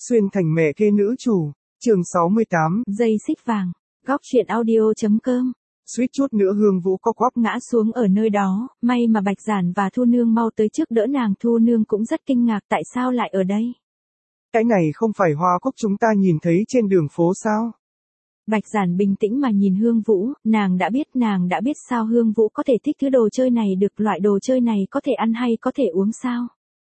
Xuyên thành mẹ kế nữ chủ, chương 68. Dây xích vàng. Góc truyện audio.com. Suýt chút nữa Hương Vũ có quắp ngã xuống ở nơi đó, may mà Bạch Giản và Thu Nương mau tới trước đỡ nàng. Thu Nương cũng rất kinh ngạc tại sao lại ở đây. Cái này không phải hoa cúc chúng ta nhìn thấy trên đường phố sao? Bạch Giản bình tĩnh mà nhìn Hương Vũ, nàng đã biết sao Hương Vũ có thể thích thứ đồ chơi này được, loại đồ chơi này có thể ăn hay có thể uống sao?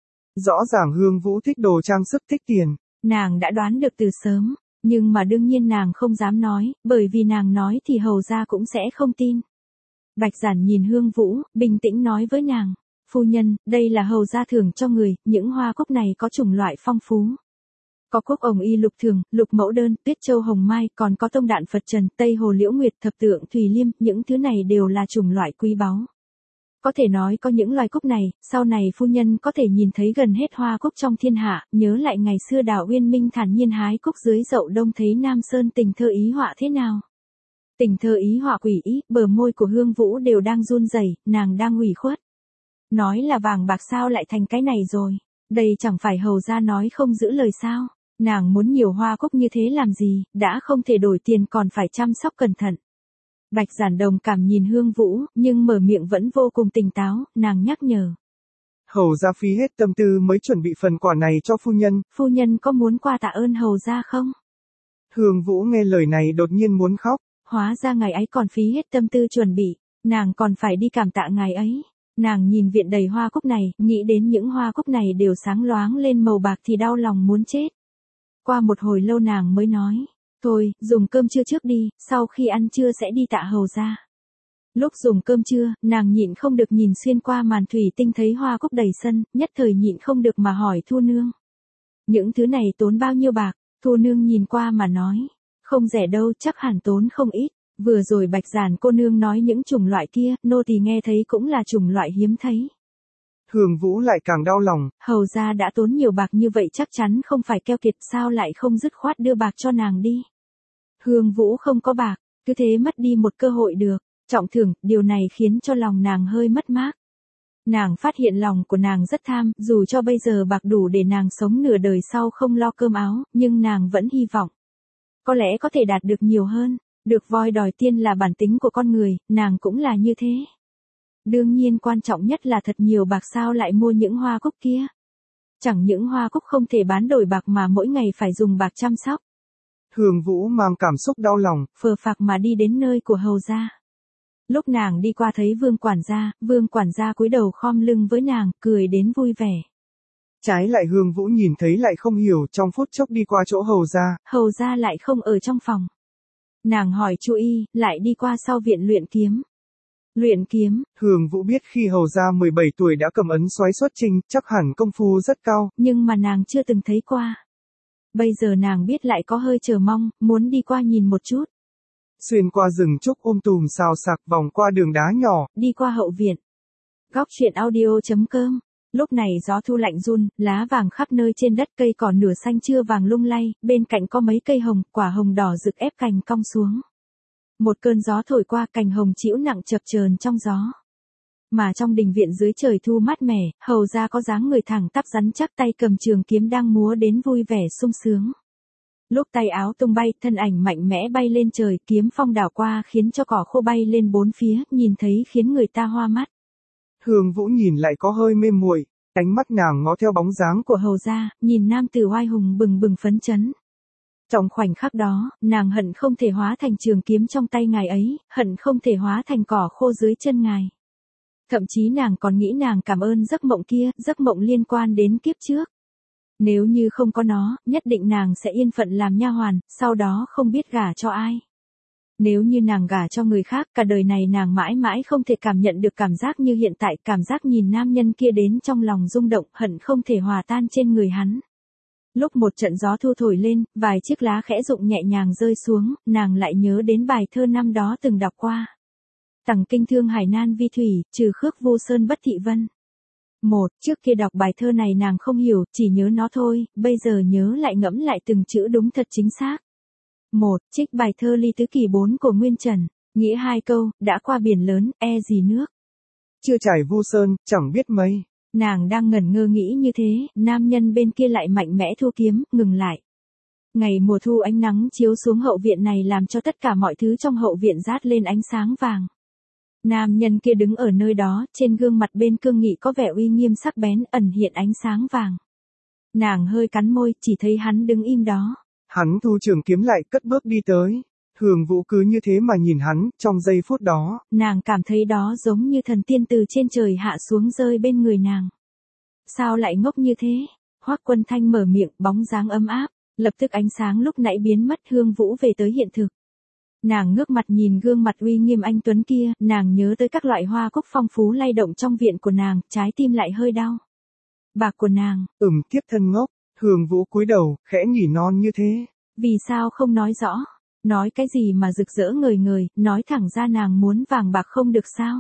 Rõ ràng Hương Vũ thích đồ trang sức, thích tiền. Nàng đã đoán được từ sớm, nhưng mà đương nhiên nàng không dám nói, bởi vì nàng nói thì hầu gia cũng sẽ không tin. Bạch Giản nhìn Hương Vũ, bình tĩnh nói với nàng, phu nhân, đây là hầu gia thưởng cho người, những hoa cúc này có chủng loại phong phú. Có cúc ồng y lục thường, lục mẫu đơn, tuyết châu hồng mai, còn có tông đạn Phật trần, tây hồ liễu nguyệt, thập tượng thùy liêm, những thứ này đều là chủng loại quý báu. Có thể nói có những loài cúc này, sau này phu nhân có thể nhìn thấy gần hết hoa cúc trong thiên hạ, nhớ lại ngày xưa Đào Uyên Minh thản nhiên hái cúc dưới dậu đông thấy Nam Sơn tình thơ ý họa thế nào. Tình thơ ý họa quỷ ý, bờ môi của Hương Vũ đều đang run rẩy, nàng đang ủy khuất. Nói là vàng bạc sao lại thành cái này rồi, đây chẳng phải hầu gia nói không giữ lời sao, nàng muốn nhiều hoa cúc như thế làm gì, đã không thể đổi tiền còn phải chăm sóc cẩn thận. Bạch Giản đồng cảm nhìn Hương Vũ, nhưng mở miệng vẫn vô cùng tỉnh táo, nàng nhắc nhở. Hầu gia phí hết tâm tư mới chuẩn bị phần quà này cho phu nhân. Phu nhân có muốn qua tạ ơn hầu gia không? Hương Vũ nghe lời này đột nhiên muốn khóc. Hóa ra ngài ấy còn phí hết tâm tư chuẩn bị, nàng còn phải đi cảm tạ ngài ấy. Nàng nhìn viện đầy hoa cúc này, nghĩ đến những hoa cúc này đều sáng loáng lên màu bạc thì đau lòng muốn chết. Qua một hồi lâu nàng mới nói. Thôi, dùng cơm trưa trước đi, sau khi ăn trưa sẽ đi tạ hầu gia. Lúc dùng cơm trưa, nàng nhịn không được nhìn xuyên qua màn thủy tinh thấy hoa cúc đầy sân, nhất thời nhịn không được mà hỏi Thu Nương. Những thứ này tốn bao nhiêu bạc? Thu Nương nhìn qua mà nói. Không rẻ đâu, chắc hẳn tốn không ít. Vừa rồi Bạch Giản cô nương nói những chủng loại kia, nô tỳ nghe thấy cũng là chủng loại hiếm thấy. Hương Vũ lại càng đau lòng. Hầu gia đã tốn nhiều bạc như vậy chắc chắn không phải keo kiệt, sao lại không dứt khoát đưa bạc cho nàng đi. Hương Vũ không có bạc, cứ thế mất đi một cơ hội được, trọng thưởng, điều này khiến cho lòng nàng hơi mất mát. Nàng phát hiện lòng của nàng rất tham, dù cho bây giờ bạc đủ để nàng sống nửa đời sau không lo cơm áo, nhưng nàng vẫn hy vọng. Có lẽ có thể đạt được nhiều hơn, được voi đòi tiên là bản tính của con người, nàng cũng là như thế. Đương nhiên quan trọng nhất là thật nhiều bạc sao lại mua những hoa cúc kia. Chẳng những hoa cúc không thể bán đổi bạc mà mỗi ngày phải dùng bạc chăm sóc. Hương Vũ mang cảm xúc đau lòng, phờ phạc mà đi đến nơi của hầu gia. Lúc nàng đi qua thấy Vương quản gia cúi đầu khom lưng với nàng, cười đến vui vẻ. Trái lại Hương Vũ nhìn thấy lại không hiểu, trong phút chốc đi qua chỗ hầu gia. Hầu gia lại không ở trong phòng. Nàng hỏi Chu Y, lại đi qua sau viện luyện kiếm. Luyện kiếm. Hương Vũ biết khi hầu gia 17 tuổi đã cầm ấn soái xuất chinh, chắc hẳn công phu rất cao. Nhưng mà nàng chưa từng thấy qua. Bây giờ nàng biết lại có hơi chờ mong, muốn đi qua nhìn một chút. Xuyên qua rừng trúc tùm xào xạc vòng qua đường đá nhỏ. Đi qua hậu viện. Góc truyện audio.com. Lúc này gió thu lạnh run, lá vàng khắp nơi trên đất, cây cỏ nửa xanh chưa vàng lung lay, bên cạnh có mấy cây hồng, quả hồng đỏ rực ép cành cong xuống. Một cơn gió thổi qua, cành hồng chĩu nặng chập chờn trong gió. Mà trong đình viện dưới trời thu mát mẻ, hầu gia có dáng người thẳng tắp rắn chắc, tay cầm trường kiếm đang múa đến vui vẻ sung sướng. Lúc tay áo tung bay, thân ảnh mạnh mẽ bay lên trời, kiếm phong đảo qua khiến cho cỏ khô bay lên bốn phía, nhìn thấy khiến người ta hoa mắt. Hương Vũ nhìn lại có hơi mê muội, ánh mắt nàng ngó theo bóng dáng của hầu gia, nhìn nam tử oai hùng bừng bừng phấn chấn. Trong khoảnh khắc đó, nàng hận không thể hóa thành trường kiếm trong tay ngài ấy, hận không thể hóa thành cỏ khô dưới chân ngài. Thậm chí nàng còn nghĩ nàng cảm ơn giấc mộng kia, giấc mộng liên quan đến kiếp trước. Nếu như không có nó, nhất định nàng sẽ yên phận làm nha hoàn, sau đó không biết gả cho ai. Nếu như nàng gả cho người khác, cả đời này nàng mãi mãi không thể cảm nhận được cảm giác như hiện tại, cảm giác nhìn nam nhân kia đến trong lòng rung động, hận không thể hòa tan trên người hắn. Lúc một trận gió thu thổi lên, vài chiếc lá khẽ rụng nhẹ nhàng rơi xuống, nàng lại nhớ đến bài thơ năm đó từng đọc qua. Tằng kinh thương hải nan vi thủy, trừ khước vô sơn bất thị vân. Trước kia đọc bài thơ này nàng không hiểu, chỉ nhớ nó thôi, bây giờ nhớ lại ngẫm lại từng chữ đúng thật chính xác. Trích bài thơ Ly Tứ Kỷ 4 của Nguyên Trần, nghĩa hai câu, đã qua biển lớn, e gì nước. Chưa trải vu sơn, chẳng biết mây. Nàng đang ngẩn ngơ nghĩ như thế, nam nhân bên kia lại mạnh mẽ thu kiếm, ngừng lại. Ngày mùa thu ánh nắng chiếu xuống hậu viện này làm cho tất cả mọi thứ trong hậu viện rát lên ánh sáng vàng. Nam nhân kia đứng ở nơi đó, trên gương mặt bên cương nghị có vẻ uy nghiêm sắc bén, ẩn hiện ánh sáng vàng. Nàng hơi cắn môi, chỉ thấy hắn đứng im đó. Hắn thu trường kiếm lại, cất bước đi tới. Hương Vũ cứ như thế mà nhìn hắn, trong giây phút đó. Nàng cảm thấy đó giống như thần tiên từ trên trời hạ xuống rơi bên người nàng. Sao lại ngốc như thế? Hoắc Quân Thanh mở miệng, bóng dáng ấm áp. Lập tức ánh sáng lúc nãy biến mất, Hương Vũ về tới hiện thực. Nàng ngước mặt nhìn gương mặt uy nghiêm anh tuấn kia, nàng nhớ tới các loại hoa cúc phong phú lay động trong viện của nàng, trái tim lại hơi đau. Bạc của nàng. Tiếp thân ngốc. Hương Vũ cúi đầu, khẽ nhỉ non như thế. Vì sao không nói rõ? Nói cái gì mà rực rỡ ngời ngời, nói thẳng ra nàng muốn vàng bạc không được sao?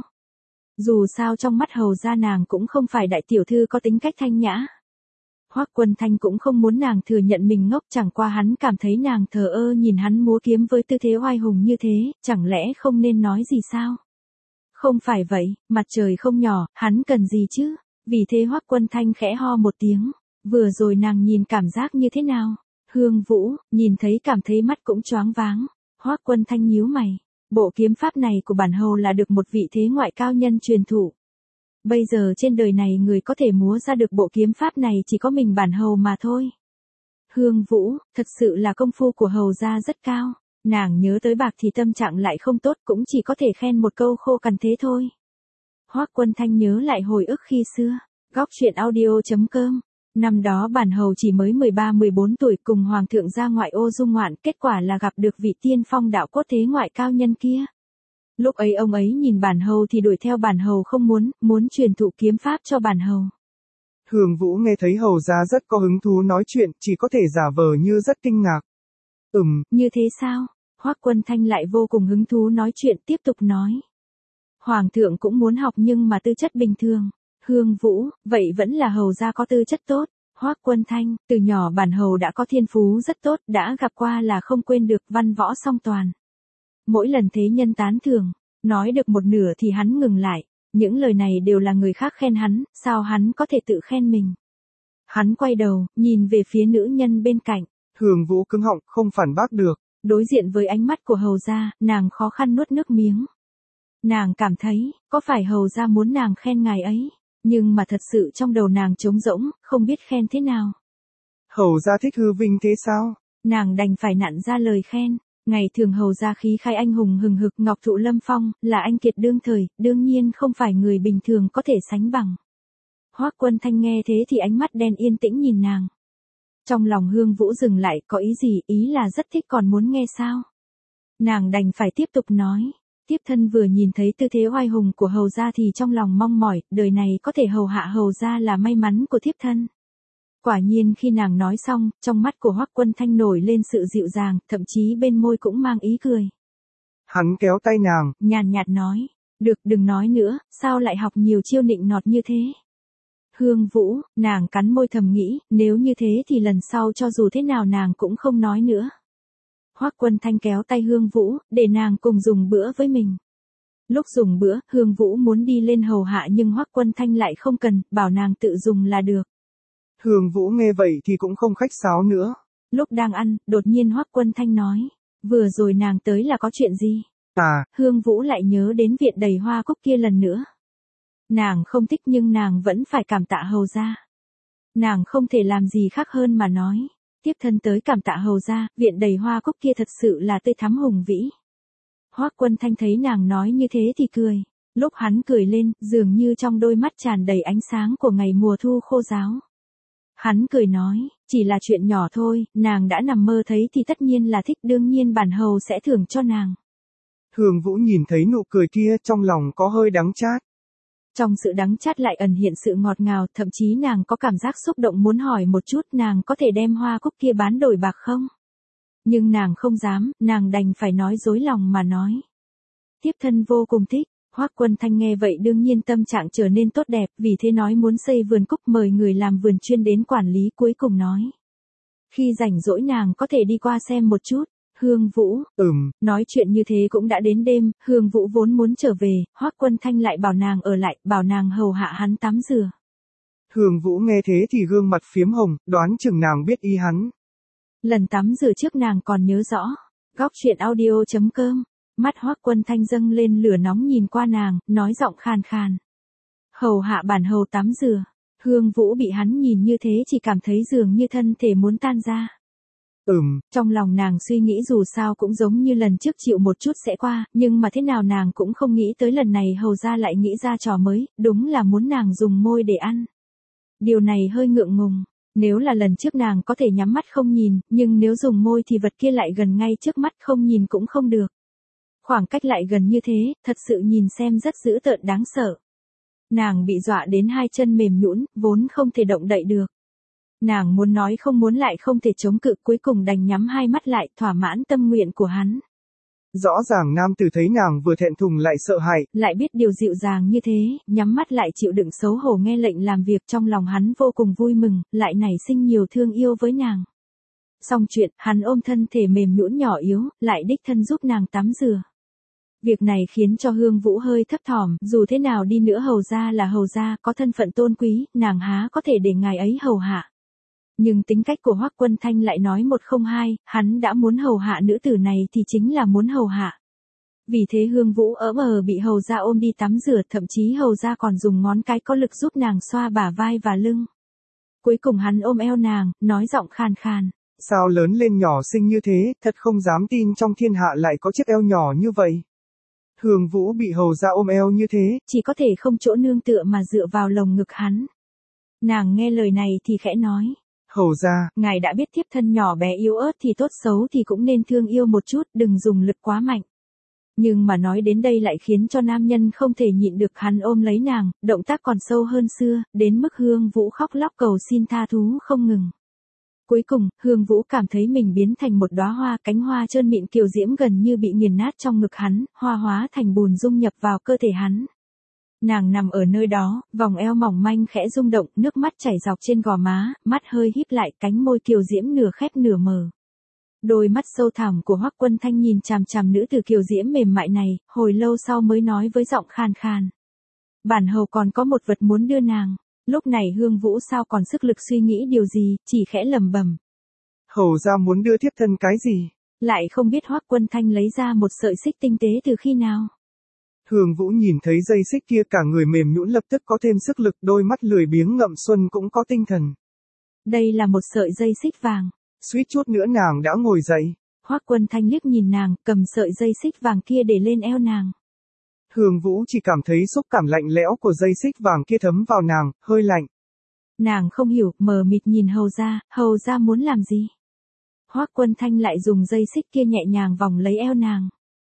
Dù sao trong mắt hầu gia nàng cũng không phải đại tiểu thư có tính cách thanh nhã. Hoắc Quân Thanh cũng không muốn nàng thừa nhận mình ngốc, chẳng qua hắn cảm thấy nàng thờ ơ nhìn hắn múa kiếm với tư thế oai hùng như thế, chẳng lẽ không nên nói gì sao? Không phải vậy, mặt trời không nhỏ, hắn cần gì chứ? Vì thế Hoắc Quân Thanh khẽ ho một tiếng, vừa rồi nàng nhìn cảm giác như thế nào? Hương Vũ, nhìn thấy cảm thấy mắt cũng choáng váng. Hoắc Quân Thanh nhíu mày, bộ kiếm pháp này của bản hầu là được một vị thế ngoại cao nhân truyền thụ. Bây giờ trên đời này người có thể múa ra được bộ kiếm pháp này chỉ có mình bản hầu mà thôi. Hương Vũ, thật sự là công phu của hầu gia rất cao. Nàng nhớ tới bạc thì tâm trạng lại không tốt, cũng chỉ có thể khen một câu khô cằn thế thôi. Hoắc Quân Thanh nhớ lại hồi ức khi xưa. Góc truyện audio.com. Năm đó bản hầu chỉ mới 13-14 tuổi, cùng hoàng thượng ra ngoại ô du ngoạn, kết quả là gặp được vị tiên phong đạo cốt thế ngoại cao nhân kia. Lúc ấy ông ấy nhìn bản hầu thì đuổi theo bản hầu không muốn truyền thụ kiếm pháp cho bản hầu. Hương Vũ nghe thấy hầu gia rất có hứng thú nói chuyện, chỉ có thể giả vờ như rất kinh ngạc. Như thế sao? Hoắc Quân Thanh lại vô cùng hứng thú nói chuyện, tiếp tục nói. Hoàng thượng cũng muốn học nhưng mà tư chất bình thường. Hương Vũ, vậy vẫn là hầu gia có tư chất tốt. Hoắc Quân Thanh, từ nhỏ bản hầu đã có thiên phú rất tốt, đã gặp qua là không quên được, văn võ song toàn. Mỗi lần thế nhân tán thưởng, nói được một nửa thì hắn ngừng lại. Những lời này đều là người khác khen hắn, sao hắn có thể tự khen mình? Hắn quay đầu, nhìn về phía nữ nhân bên cạnh. Hương Vũ cứng họng, không phản bác được. Đối diện với ánh mắt của hầu gia, nàng khó khăn nuốt nước miếng. Nàng cảm thấy, có phải hầu gia muốn nàng khen ngài ấy? Nhưng mà thật sự trong đầu nàng trống rỗng, không biết khen thế nào. Hầu gia thích hư vinh thế sao? Nàng đành phải nặn ra lời khen. Ngày thường hầu gia khí khai anh hùng hừng hực, ngọc thụ lâm phong, là anh kiệt đương thời, đương nhiên không phải người bình thường có thể sánh bằng. Hoắc Quân Thanh nghe thế thì ánh mắt đen yên tĩnh nhìn nàng. Trong lòng Hương Vũ dừng lại, có ý gì, ý là rất thích còn muốn nghe sao? Nàng đành phải tiếp tục nói. Tiếp thân vừa nhìn thấy tư thế oai hùng của hầu gia thì trong lòng mong mỏi, đời này có thể hầu hạ hầu gia là may mắn của thiếp thân. Quả nhiên khi nàng nói xong, trong mắt của Hoắc Quân Thanh nổi lên sự dịu dàng, thậm chí bên môi cũng mang ý cười. Hắn kéo tay nàng, nhàn nhạt nói, được, đừng nói nữa, sao lại học nhiều chiêu nịnh nọt như thế? Hương Vũ, nàng cắn môi thầm nghĩ, nếu như thế thì lần sau cho dù thế nào nàng cũng không nói nữa. Hoắc Quân Thanh kéo tay Hương Vũ, để nàng cùng dùng bữa với mình. Lúc dùng bữa, Hương Vũ muốn đi lên hầu hạ nhưng Hoắc Quân Thanh lại không cần, bảo nàng tự dùng là được. Hương Vũ nghe vậy thì cũng không khách sáo nữa. Lúc đang ăn, đột nhiên Hoắc Quân Thanh nói, vừa rồi nàng tới là có chuyện gì? Hương Vũ lại nhớ đến viện đầy hoa cúc kia lần nữa. Nàng không thích nhưng nàng vẫn phải cảm tạ hầu gia. Nàng không thể làm gì khác hơn mà nói, tiếp thân tới cảm tạ hầu gia, viện đầy hoa cúc kia thật sự là tươi thắm hùng vĩ. Hoắc Quân Thanh thấy nàng nói như thế thì cười. Lúc hắn cười lên, dường như trong đôi mắt tràn đầy ánh sáng của ngày mùa thu khô ráo. Hắn cười nói, chỉ là chuyện nhỏ thôi, nàng đã nằm mơ thấy thì tất nhiên là thích, đương nhiên bản hầu sẽ thưởng cho nàng. Hương Vũ nhìn thấy nụ cười kia, trong lòng có hơi đắng chát. Trong sự đắng chát lại ẩn hiện sự ngọt ngào, thậm chí nàng có cảm giác xúc động muốn hỏi một chút nàng có thể đem hoa cúc kia bán đổi bạc không? Nhưng nàng không dám, nàng đành phải nói dối lòng mà nói. Tiếp thân vô cùng thích. Hoắc Quân Thanh nghe vậy đương nhiên tâm trạng trở nên tốt đẹp, vì thế nói muốn xây vườn cúc, mời người làm vườn chuyên đến quản lý, cuối cùng nói. Khi rảnh rỗi nàng có thể đi qua xem một chút. Hương Vũ, nói chuyện như thế cũng đã đến đêm, Hương Vũ vốn muốn trở về, Hoắc Quân Thanh lại bảo nàng ở lại, bảo nàng hầu hạ hắn tắm rửa. Hương Vũ nghe thế thì gương mặt phiếm hồng, đoán chừng nàng biết ý hắn. Lần tắm rửa trước nàng còn nhớ rõ. Góc truyện audio.com. Mắt Hoắc Quân Thanh dâng lên lửa nóng nhìn qua nàng, nói giọng khàn khàn. Hầu hạ bản hầu tắm rửa. Hương Vũ bị hắn nhìn như thế chỉ cảm thấy dường như thân thể muốn tan ra. Trong lòng nàng suy nghĩ dù sao cũng giống như lần trước chịu một chút sẽ qua, nhưng mà thế nào nàng cũng không nghĩ tới lần này hầu ra lại nghĩ ra trò mới, đúng là muốn nàng dùng môi để ăn. Điều này hơi ngượng ngùng. Nếu là lần trước nàng có thể nhắm mắt không nhìn, nhưng nếu dùng môi thì vật kia lại gần ngay trước mắt, không nhìn cũng không được. Khoảng cách lại gần như thế, thật sự nhìn xem rất dữ tợn đáng sợ. Nàng bị dọa đến hai chân mềm nhũn, vốn không thể động đậy được. Nàng muốn nói không muốn lại không thể chống cự, cuối cùng đành nhắm hai mắt lại, thỏa mãn tâm nguyện của hắn. Rõ ràng nam tử thấy nàng vừa thẹn thùng lại sợ hãi, lại biết điều dịu dàng như thế, nhắm mắt lại chịu đựng xấu hổ nghe lệnh làm việc, trong lòng hắn vô cùng vui mừng, lại nảy sinh nhiều thương yêu với nàng. Xong chuyện, hắn ôm thân thể mềm nhũn nhỏ yếu, lại đích thân giúp nàng tắm rửa. Việc này khiến cho Hương Vũ hơi thấp thỏm, dù thế nào đi nữa hầu gia là hầu gia, có thân phận tôn quý, nàng há có thể để ngài ấy hầu hạ. Nhưng tính cách của Hoắc Quân Thanh lại nói một không hai, hắn đã muốn hầu hạ nữ tử này thì chính là muốn hầu hạ. Vì thế Hương Vũ bị hầu gia ôm đi tắm rửa, thậm chí hầu gia còn dùng ngón cái có lực giúp nàng xoa bả vai và lưng. Cuối cùng hắn ôm eo nàng, nói giọng khàn khàn. Sao lớn lên nhỏ xinh như thế, thật không dám tin trong thiên hạ lại có chiếc eo nhỏ như vậy. Hương Vũ bị hầu gia ôm eo như thế, chỉ có thể không chỗ nương tựa mà dựa vào lồng ngực hắn. Nàng nghe lời này thì khẽ nói. Hầu gia, ngài đã biết thiếp thân nhỏ bé yếu ớt thì tốt xấu thì cũng nên thương yêu một chút, đừng dùng lực quá mạnh. Nhưng mà nói đến đây lại khiến cho nam nhân không thể nhịn được, hắn ôm lấy nàng, động tác còn sâu hơn xưa, đến mức Hương Vũ khóc lóc cầu xin tha thú không ngừng. Cuối cùng, Hương Vũ cảm thấy mình biến thành một đóa hoa, cánh hoa trơn mịn kiều diễm gần như bị nghiền nát trong ngực hắn, hoa hóa thành bùn dung nhập vào cơ thể hắn. Nàng nằm ở nơi đó, vòng eo mỏng manh khẽ rung động, nước mắt chảy dọc trên gò má, mắt hơi híp lại, cánh môi kiều diễm nửa khép nửa mở. Đôi mắt sâu thẳm của Hoắc Quân Thanh nhìn chằm chằm nữ tử kiều diễm mềm mại này, hồi lâu sau mới nói với giọng khàn khàn. Bản hầu còn có một vật muốn đưa nàng. Lúc này Hương Vũ sao còn sức lực suy nghĩ điều gì, chỉ khẽ lẩm bẩm. Hầu gia muốn đưa thiếp thân cái gì? Lại không biết Hoắc Quân Thanh lấy ra một sợi xích tinh tế từ khi nào. Hương Vũ nhìn thấy dây xích kia cả người mềm nhũn, lập tức có thêm sức lực, đôi mắt lười biếng ngậm xuân cũng có tinh thần. Đây là một sợi dây xích vàng. Suýt chút nữa nàng đã ngồi dậy. Hoắc Quân Thanh liếc nhìn nàng, cầm sợi dây xích vàng kia để lên eo nàng. Hương Vũ chỉ cảm thấy xúc cảm lạnh lẽo của dây xích vàng kia thấm vào nàng, hơi lạnh. Nàng không hiểu, mờ mịt nhìn hầu gia muốn làm gì? Hoắc Quân Thanh lại dùng dây xích kia nhẹ nhàng vòng lấy eo nàng.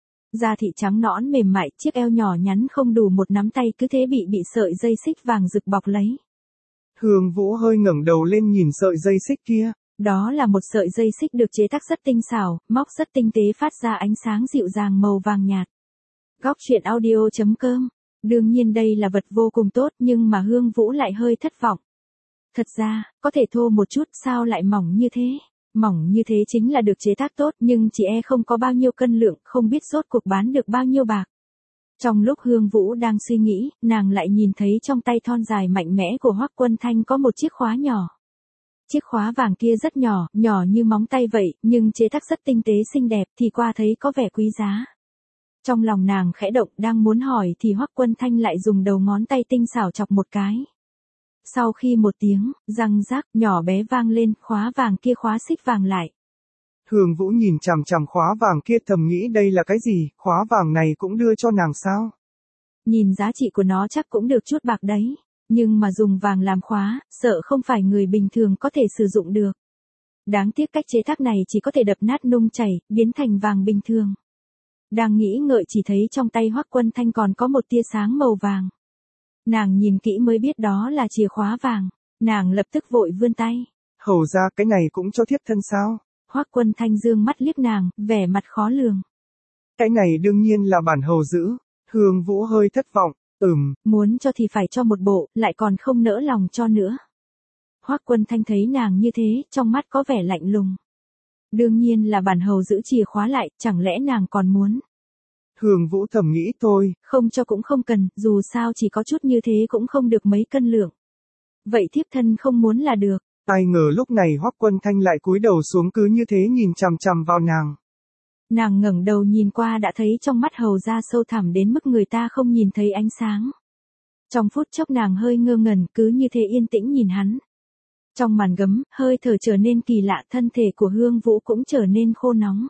Da thịt trắng nõn mềm mại, chiếc eo nhỏ nhắn không đủ một nắm tay cứ thế bị sợi dây xích vàng rực bọc lấy. Hương Vũ hơi ngẩng đầu lên nhìn sợi dây xích kia. Đó là một sợi dây xích được chế tác rất tinh xảo, móc rất tinh tế, phát ra ánh sáng dịu dàng màu vàng nhạt. Góc truyện audio.com. Đương nhiên đây là vật vô cùng tốt, nhưng mà Hương Vũ lại hơi thất vọng. Thật ra, có thể thô một chút, sao lại mỏng như thế? Mỏng như thế chính là được chế tác tốt, nhưng chỉ không có bao nhiêu cân lượng, không biết rốt cuộc bán được bao nhiêu bạc. Trong lúc Hương Vũ đang suy nghĩ, nàng lại nhìn thấy trong tay thon dài mạnh mẽ của Hoắc Quân Thanh có một chiếc khóa nhỏ. Chiếc khóa vàng kia rất nhỏ, nhỏ như móng tay vậy, nhưng chế tác rất tinh tế xinh đẹp, thì qua thấy có vẻ quý giá. Trong lòng nàng khẽ động, đang muốn hỏi thì Hoắc Quân Thanh lại dùng đầu ngón tay tinh xảo chọc một cái. Sau khi một tiếng, răng rác nhỏ bé vang lên, khóa vàng kia khóa xích vàng lại. Hương Vũ nhìn chằm chằm khóa vàng kia thầm nghĩ đây là cái gì, khóa vàng này cũng đưa cho nàng sao? Nhìn giá trị của nó chắc cũng được chút bạc đấy, nhưng mà dùng vàng làm khóa, sợ không phải người bình thường có thể sử dụng được. Đáng tiếc cách chế tác này chỉ có thể đập nát nung chảy, biến thành vàng bình thường. Đang nghĩ ngợi chỉ thấy trong tay Hoắc Quân Thanh còn có một tia sáng màu vàng. Nàng nhìn kỹ mới biết đó là chìa khóa vàng, nàng lập tức vội vươn tay. Hầu ra cái này cũng cho thiếp thân sao? Hoắc Quân Thanh dương mắt liếc nàng, vẻ mặt khó lường. Cái này đương nhiên là bản hầu giữ. Hương Vũ hơi thất vọng, Muốn cho thì phải cho một bộ, lại còn không nỡ lòng cho nữa. Hoắc Quân Thanh thấy nàng như thế, trong mắt có vẻ lạnh lùng. Đương nhiên là bản hầu giữ chìa khóa lại, chẳng lẽ nàng còn muốn? Hương Vũ thầm nghĩ thôi. Không cho cũng không cần, dù sao chỉ có chút như thế cũng không được mấy cân lượng. Vậy thiếp thân không muốn là được. Ai ngờ lúc này Hoắc Quân Thanh lại cúi đầu xuống cứ như thế nhìn chằm chằm vào nàng. Nàng ngẩng đầu nhìn qua đã thấy trong mắt hầu ra sâu thẳm đến mức người ta không nhìn thấy ánh sáng. Trong phút chốc nàng hơi ngơ ngẩn cứ như thế yên tĩnh nhìn hắn. Trong màn gấm, hơi thở trở nên kỳ lạ, thân thể của Hương Vũ cũng trở nên khô nóng.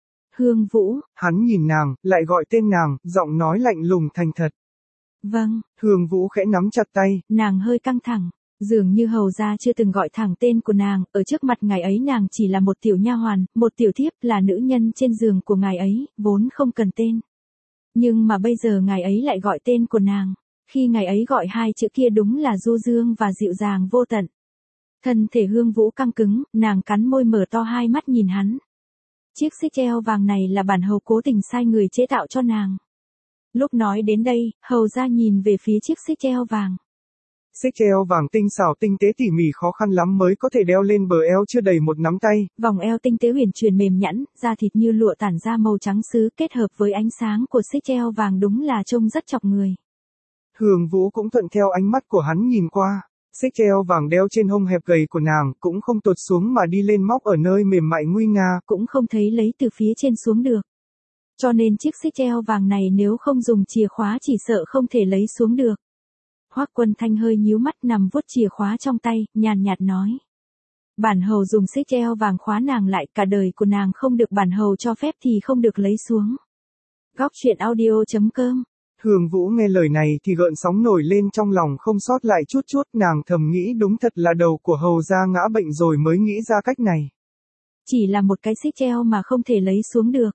Hương Vũ. Hắn nhìn nàng, lại gọi tên nàng, giọng nói lạnh lùng thành thật. Vâng. Hương Vũ khẽ nắm chặt tay. Nàng hơi căng thẳng. Dường như hầu ra chưa từng gọi thẳng tên của nàng, ở trước mặt ngài ấy nàng chỉ là một tiểu nha hoàn, một tiểu thiếp, là nữ nhân trên giường của ngài ấy, vốn không cần tên. Nhưng mà bây giờ ngài ấy lại gọi tên của nàng. Khi ngài ấy gọi hai chữ kia đúng là du dương và dịu dàng vô tận. Thân thể Hương Vũ căng cứng, nàng cắn môi mở to hai mắt nhìn hắn. Chiếc xích treo vàng này là bản hầu cố tình sai người chế tạo cho nàng. Lúc nói đến đây, hầu ra nhìn về phía chiếc xích treo vàng. Xích treo vàng tinh xảo tinh tế tỉ mỉ khó khăn lắm mới có thể đeo lên bờ eo chưa đầy một nắm tay. Vòng eo tinh tế huyền truyền mềm nhẵn, da thịt như lụa tản ra màu trắng sứ kết hợp với ánh sáng của xích treo vàng đúng là trông rất chọc người. Hương Vũ cũng thuận theo ánh mắt của hắn nhìn qua. Xích treo vàng đeo trên hông hẹp gầy của nàng cũng không tuột xuống mà đi lên móc ở nơi mềm mại nguy nga. Cũng không thấy lấy từ phía trên xuống được. Cho nên chiếc xích treo vàng này nếu không dùng chìa khóa chỉ sợ không thể lấy xuống được. Hoắc Quân Thanh hơi nhíu mắt nằm vuốt chìa khóa trong tay, nhàn nhạt nói. Bản hầu dùng xích treo vàng khóa nàng lại, cả đời của nàng không được bản hầu cho phép thì không được lấy xuống. Góc truyện audio.com. Hương Vũ nghe lời này thì gợn sóng nổi lên trong lòng không sót lại chút chút, nàng thầm nghĩ đúng thật là đầu của hầu gia ngã bệnh rồi mới nghĩ ra cách này. Chỉ là một cái xích treo mà không thể lấy xuống được.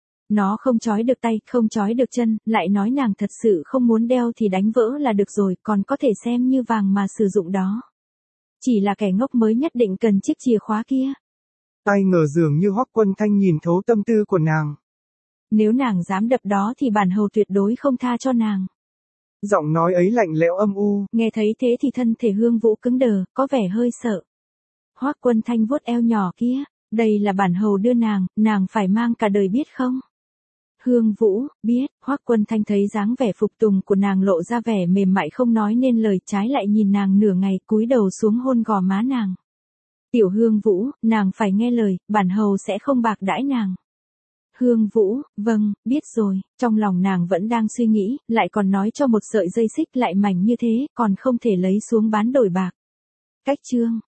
Nó không trói được tay, không trói được chân, lại nói nàng thật sự không muốn đeo thì đánh vỡ là được rồi, còn có thể xem như vàng mà sử dụng đó. Chỉ là kẻ ngốc mới nhất định cần chiếc chìa khóa kia. Ai ngờ dường như Hoắc Quân Thanh nhìn thấu tâm tư của nàng. Nếu nàng dám đập đó thì bản hầu tuyệt đối không tha cho nàng. Giọng nói ấy lạnh lẽo âm u. Nghe thấy thế thì thân thể Hương Vũ cứng đờ, có vẻ hơi sợ. Hoắc Quân Thanh vuốt eo nhỏ kia, đây là bản hầu đưa nàng phải mang cả đời biết không? Hương Vũ, biết. Hoắc Quân Thanh thấy dáng vẻ phục tùng của nàng lộ ra vẻ mềm mại không nói nên lời, trái lại nhìn nàng nửa ngày cúi đầu xuống hôn gò má nàng. Tiểu Hương Vũ, nàng phải nghe lời, bản hầu sẽ không bạc đãi nàng. Hương Vũ, vâng, biết rồi. Trong lòng nàng vẫn đang suy nghĩ, lại còn nói cho một sợi dây xích lại mảnh như thế, còn không thể lấy xuống bán đổi bạc. Cách chương